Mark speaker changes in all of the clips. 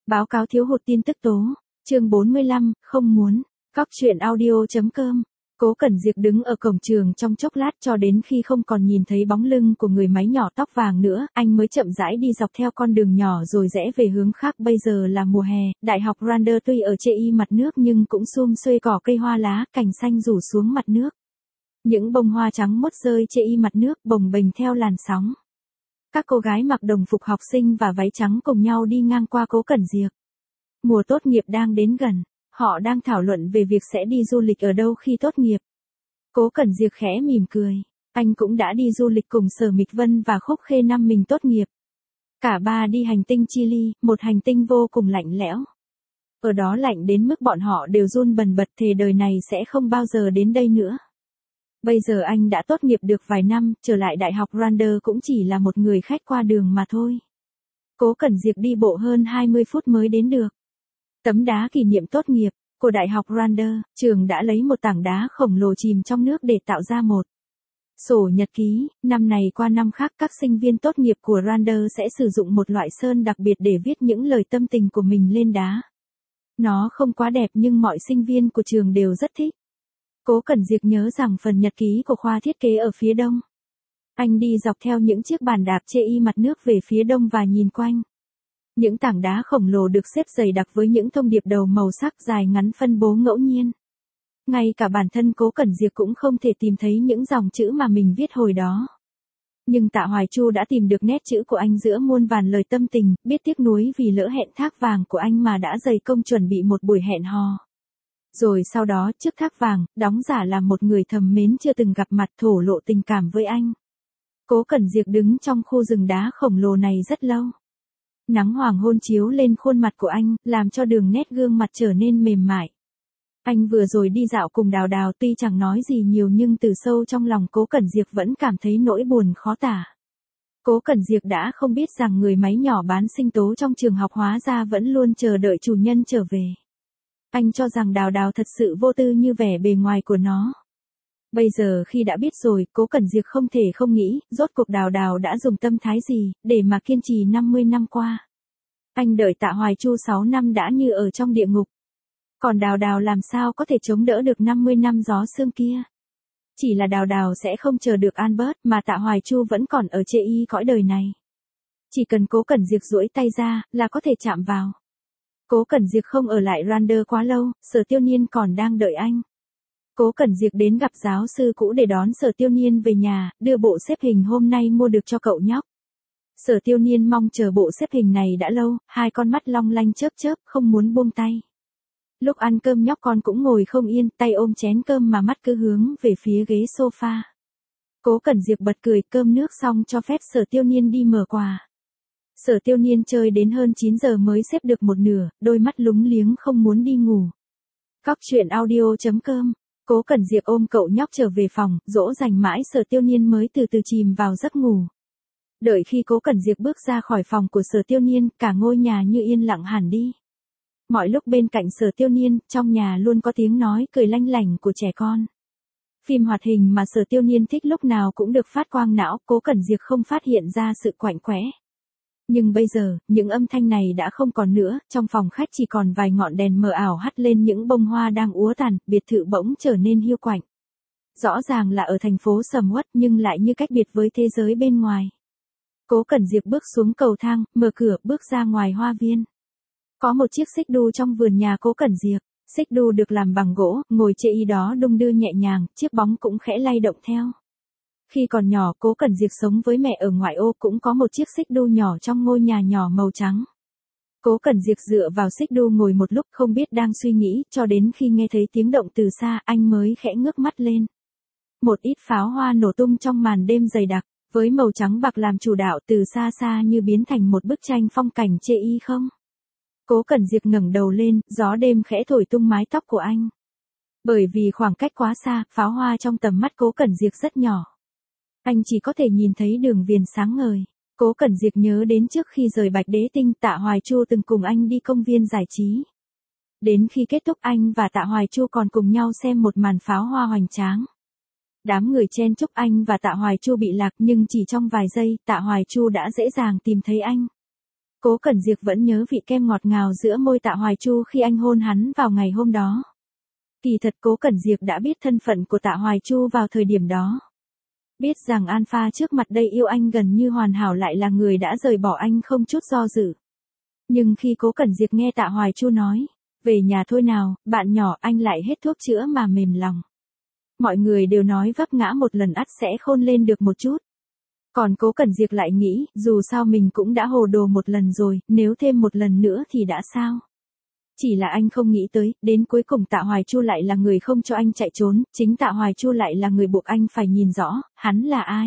Speaker 1: Báo cáo thiếu hụt tin tức tố. Chương 45, không muốn. Cóc truyện audio.com. Cố Cẩn Diệp đứng ở cổng trường trong chốc lát cho đến khi không còn nhìn thấy bóng lưng của người máy nhỏ tóc vàng nữa, anh mới chậm rãi đi dọc theo con đường nhỏ rồi rẽ về hướng khác. Bây giờ là mùa hè, đại học Randers tuy ở chê mặt nước nhưng cũng sum xuê cỏ cây hoa lá, cành xanh rủ xuống mặt nước. Những bông hoa trắng mốt rơi chê mặt nước bồng bềnh theo làn sóng. Các cô gái mặc đồng phục học sinh và váy trắng cùng nhau đi ngang qua Cố Cẩn Diệp. Mùa tốt nghiệp đang đến gần. Họ đang thảo luận về việc sẽ đi du lịch ở đâu khi tốt nghiệp. Cố Cẩn Diệp khẽ mỉm cười. Anh cũng đã đi du lịch cùng Sở Mịch Vân và Khúc Khê năm mình tốt nghiệp. Cả ba đi hành tinh Chile, một hành tinh vô cùng lạnh lẽo. Ở đó lạnh đến mức bọn họ đều run bần bật, thề đời này sẽ không bao giờ đến đây nữa. Bây giờ anh đã tốt nghiệp được vài năm, trở lại đại học Randers cũng chỉ là một người khách qua đường mà thôi. Cố Cẩn Diệp đi bộ hơn 20 phút mới đến được tấm đá kỷ niệm tốt nghiệp của Đại học Randers. Trường đã lấy một tảng đá khổng lồ chìm trong nước để tạo ra một sổ nhật ký. Năm này qua năm khác, các sinh viên tốt nghiệp của Randers sẽ sử dụng một loại sơn đặc biệt để viết những lời tâm tình của mình lên đá. Nó không quá đẹp nhưng mọi sinh viên của trường đều rất thích. Cố Cẩn Diệp nhớ rằng phần nhật ký của khoa thiết kế ở phía đông. Anh đi dọc theo những chiếc bàn đạp chê mặt nước về phía đông và nhìn quanh. Những tảng đá khổng lồ được xếp dày đặc với những thông điệp đầu màu sắc dài ngắn phân bố ngẫu nhiên. Ngay cả bản thân Cố Cẩn Diệp cũng không thể tìm thấy những dòng chữ mà mình viết hồi đó. Nhưng Tạ Hoài Chu đã tìm được nét chữ của anh giữa muôn vàn lời tâm tình, biết tiếc nuối vì lỡ hẹn thác vàng của anh mà đã dày công chuẩn bị một buổi hẹn hò. Rồi sau đó trước thác vàng, đóng giả là một người thầm mến chưa từng gặp mặt thổ lộ tình cảm với anh. Cố Cẩn Diệp đứng trong khu rừng đá khổng lồ này rất lâu. Nắng hoàng hôn chiếu lên khuôn mặt của anh, làm cho đường nét gương mặt trở nên mềm mại. Anh vừa rồi đi dạo cùng Đào Đào, tuy chẳng nói gì nhiều nhưng từ sâu trong lòng Cố Cẩn Diệp vẫn cảm thấy nỗi buồn khó tả. Cố Cẩn Diệp đã không biết rằng người máy nhỏ bán sinh tố trong trường học hóa ra vẫn luôn chờ đợi chủ nhân trở về. Anh cho rằng Đào Đào thật sự vô tư như vẻ bề ngoài của nó. Bây giờ khi đã biết rồi, Cố Cẩn Diệp không thể không nghĩ, rốt cuộc Đào Đào đã dùng tâm thái gì, để mà kiên trì 50 năm qua. Anh đợi Tạ Hoài Chu 6 năm đã như ở trong địa ngục. Còn Đào Đào làm sao có thể chống đỡ được 50 năm gió sương kia. Chỉ là Đào Đào sẽ không chờ được Albert mà Tạ Hoài Chu vẫn còn ở chê cõi đời này. Chỉ cần Cố Cẩn Diệp duỗi tay ra, là có thể chạm vào. Cố Cẩn Diệp không ở lại Randers quá lâu, Sở Tiêu Niên còn đang đợi anh. Cố Cẩn Diệp đến gặp giáo sư cũ để đón Sở Tiêu Niên về nhà, đưa bộ xếp hình hôm nay mua được cho cậu nhóc. Sở Tiêu Niên mong chờ bộ xếp hình này đã lâu, hai con mắt long lanh chớp chớp, không muốn buông tay. Lúc ăn cơm nhóc con cũng ngồi không yên, tay ôm chén cơm mà mắt cứ hướng về phía ghế sofa. Cố Cẩn Diệp bật cười, cơm nước xong cho phép Sở Tiêu Niên đi mở quà. Sở Tiêu Niên chơi đến hơn 9 giờ mới xếp được một nửa, đôi mắt lúng liếng không muốn đi ngủ. Cóc truyện audio.com. Cố Cẩn Diệp ôm cậu nhóc trở về phòng, dỗ dành mãi Sở Tiêu Niên mới từ từ chìm vào giấc ngủ. Đợi khi Cố Cẩn Diệp bước ra khỏi phòng của Sở Tiêu Niên, cả ngôi nhà như yên lặng hẳn đi. Mọi lúc bên cạnh Sở Tiêu Niên, trong nhà luôn có tiếng nói cười lanh lảnh của trẻ con. Phim hoạt hình mà Sở Tiêu Niên thích lúc nào cũng được phát quang não, Cố Cẩn Diệp không phát hiện ra sự quạnh quẽ. Nhưng bây giờ, những âm thanh này đã không còn nữa, trong phòng khách chỉ còn vài ngọn đèn mờ ảo hắt lên những bông hoa đang úa tàn, biệt thự bỗng trở nên hiu quạnh. Rõ ràng là ở thành phố sầm uất nhưng lại như cách biệt với thế giới bên ngoài. Cố Cẩn Diệp bước xuống cầu thang, mở cửa, bước ra ngoài hoa viên. Có một chiếc xích đu trong vườn nhà Cố Cẩn Diệp. Xích đu được làm bằng gỗ, ngồi chê đó đung đưa nhẹ nhàng, chiếc bóng cũng khẽ lay động theo. Khi còn nhỏ, Cố Cẩn Diệp sống với mẹ ở ngoại ô cũng có một chiếc xích đu nhỏ trong ngôi nhà nhỏ màu trắng. Cố Cẩn Diệp dựa vào xích đu ngồi một lúc không biết đang suy nghĩ, cho đến khi nghe thấy tiếng động từ xa, anh mới khẽ ngước mắt lên. Một ít pháo hoa nổ tung trong màn đêm dày đặc, với màu trắng bạc làm chủ đạo, từ xa xa như biến thành một bức tranh phong cảnh chê không. Cố Cẩn Diệp ngẩng đầu lên, gió đêm khẽ thổi tung mái tóc của anh. Bởi vì khoảng cách quá xa, pháo hoa trong tầm mắt Cố Cẩn Diệp rất nhỏ. Anh chỉ có thể nhìn thấy đường viền sáng ngời. Cố Cẩn Diệp nhớ đến trước khi rời Bạch Đế Tinh, Tạ Hoài Chu từng cùng anh đi công viên giải trí. Đến khi kết thúc, anh và Tạ Hoài Chu còn cùng nhau xem một màn pháo hoa hoành tráng. Đám người chen chúc, anh và Tạ Hoài Chu bị lạc nhưng chỉ trong vài giây, Tạ Hoài Chu đã dễ dàng tìm thấy anh. Cố Cẩn Diệp vẫn nhớ vị kem ngọt ngào giữa môi Tạ Hoài Chu khi anh hôn hắn vào ngày hôm đó. Kỳ thật Cố Cẩn Diệp đã biết thân phận của Tạ Hoài Chu vào thời điểm đó. Biết rằng Alpha trước mặt đây yêu anh gần như hoàn hảo lại là người đã rời bỏ anh không chút do dự. Nhưng khi Cố Cẩn Diệp nghe Tạ Hoài Chu nói, về nhà thôi nào, bạn nhỏ, anh lại hết thuốc chữa mà mềm lòng. Mọi người đều nói vấp ngã một lần ắt sẽ khôn lên được một chút. Còn Cố Cẩn Diệp lại nghĩ, dù sao mình cũng đã hồ đồ một lần rồi, nếu thêm một lần nữa thì đã sao? Chỉ là anh không nghĩ tới, đến cuối cùng Tạ Hoài Chu lại là người không cho anh chạy trốn, chính Tạ Hoài Chu lại là người buộc anh phải nhìn rõ, hắn là ai.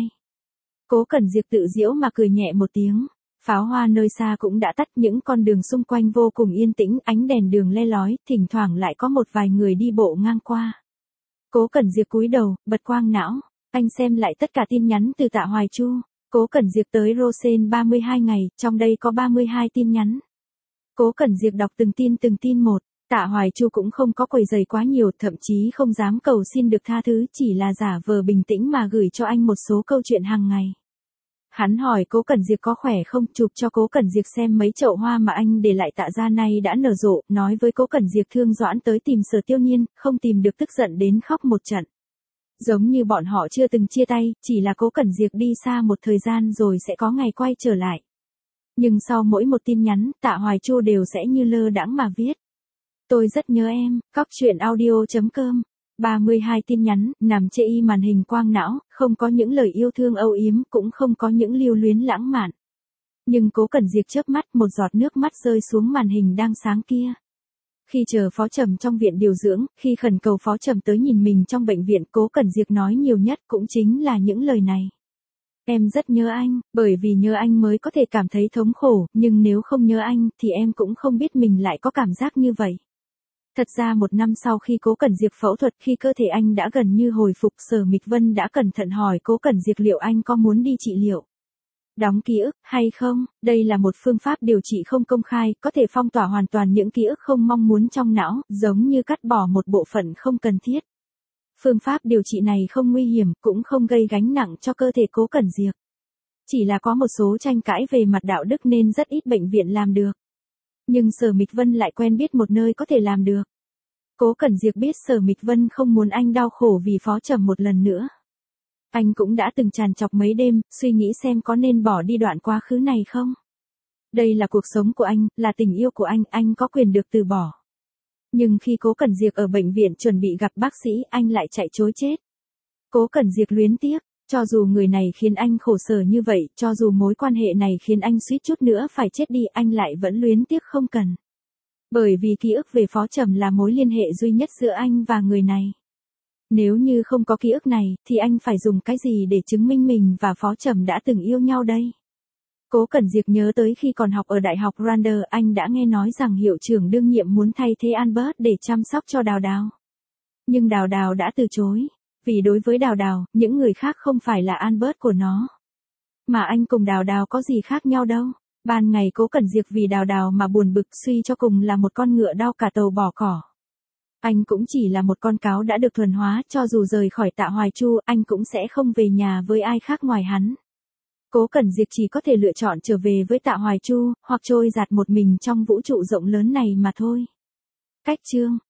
Speaker 1: Cố Cẩn Diệp tự giễu mà cười nhẹ một tiếng. Pháo hoa nơi xa cũng đã tắt, những con đường xung quanh vô cùng yên tĩnh, ánh đèn đường le lói, thỉnh thoảng lại có một vài người đi bộ ngang qua. Cố Cẩn Diệp cúi đầu, bật quang não, anh xem lại tất cả tin nhắn từ Tạ Hoài Chu. Cố Cẩn Diệp tới Rosen 32 ngày, trong đây có 32 tin nhắn. Cố Cẩn Diệp đọc từng tin một, Tạ Hoài Chu cũng không có quấy rầy quá nhiều, thậm chí không dám cầu xin được tha thứ, chỉ là giả vờ bình tĩnh mà gửi cho anh một số câu chuyện hàng ngày. Hắn hỏi Cố Cẩn Diệp có khỏe không, chụp cho Cố Cẩn Diệp xem mấy chậu hoa mà anh để lại Tạ gia nay đã nở rộ, nói với Cố Cẩn Diệp thương Doãn tới tìm Sở Tiêu Nhiên, không tìm được tức giận đến khóc một trận. Giống như bọn họ chưa từng chia tay, chỉ là Cố Cẩn Diệp đi xa một thời gian rồi sẽ có ngày quay trở lại. Nhưng sau mỗi một tin nhắn, Tạ Hoài Chu đều sẽ như lơ đãng mà viết. Tôi rất nhớ em, coctruyện.audio.com. 32 tin nhắn, nằm chê y màn hình quang não, không có những lời yêu thương âu yếm, cũng không có những lưu luyến lãng mạn. Nhưng Cố Cẩn Diệp chớp mắt, một giọt nước mắt rơi xuống màn hình đang sáng kia. Khi chờ Phó Trầm trong viện điều dưỡng, khi khẩn cầu Phó Trầm tới nhìn mình trong bệnh viện, Cố Cẩn Diệp nói nhiều nhất cũng chính là những lời này. Em rất nhớ anh, bởi vì nhớ anh mới có thể cảm thấy thống khổ, nhưng nếu không nhớ anh, thì em cũng không biết mình lại có cảm giác như vậy. Thật ra một năm sau khi Cố Cẩn Diệp phẫu thuật, khi cơ thể anh đã gần như hồi phục, Sở Mịch Vân đã cẩn thận hỏi Cố Cẩn Diệp liệu anh có muốn đi trị liệu. Đóng ký ức, hay không? Đây là một phương pháp điều trị không công khai, có thể phong tỏa hoàn toàn những ký ức không mong muốn trong não, giống như cắt bỏ một bộ phận không cần thiết. Phương pháp điều trị này không nguy hiểm, cũng không gây gánh nặng cho cơ thể Cố Cẩn Diệp. Chỉ là có một số tranh cãi về mặt đạo đức nên rất ít bệnh viện làm được. Nhưng Sở Mịch Vân lại quen biết một nơi có thể làm được. Cố Cẩn Diệp biết Sở Mịch Vân không muốn anh đau khổ vì Phó Trầm một lần nữa. Anh cũng đã từng trằn trọc mấy đêm, suy nghĩ xem có nên bỏ đi đoạn quá khứ này không. Đây là cuộc sống của anh, là tình yêu của anh có quyền được từ bỏ. Nhưng khi Cố Cẩn Diệp ở bệnh viện chuẩn bị gặp bác sĩ, anh lại chạy trối chết. Cố Cẩn Diệp luyến tiếc, cho dù người này khiến anh khổ sở như vậy, cho dù mối quan hệ này khiến anh suýt chút nữa phải chết đi, anh lại vẫn luyến tiếc không cần. Bởi vì ký ức về Phó Trầm là mối liên hệ duy nhất giữa anh và người này. Nếu như không có ký ức này, thì anh phải dùng cái gì để chứng minh mình và Phó Trầm đã từng yêu nhau đây? Cố Cẩn Diệp nhớ tới khi còn học ở Đại học Randers, anh đã nghe nói rằng hiệu trưởng đương nhiệm muốn thay thế Albert để chăm sóc cho Đào Đào. Nhưng Đào Đào đã từ chối. Vì đối với Đào Đào, những người khác không phải là Albert của nó. Mà anh cùng Đào Đào có gì khác nhau đâu. Ban ngày Cố Cẩn Diệp vì Đào Đào mà buồn bực, suy cho cùng là một con ngựa đau cả tàu bỏ cỏ. Anh cũng chỉ là một con cáo đã được thuần hóa, cho dù rời khỏi Tạ Hoài Chu, anh cũng sẽ không về nhà với ai khác ngoài hắn. Cố Cẩn Diệp chỉ có thể lựa chọn trở về với Tạ Hoài Chu, hoặc trôi dạt một mình trong vũ trụ rộng lớn này mà thôi. Cách chương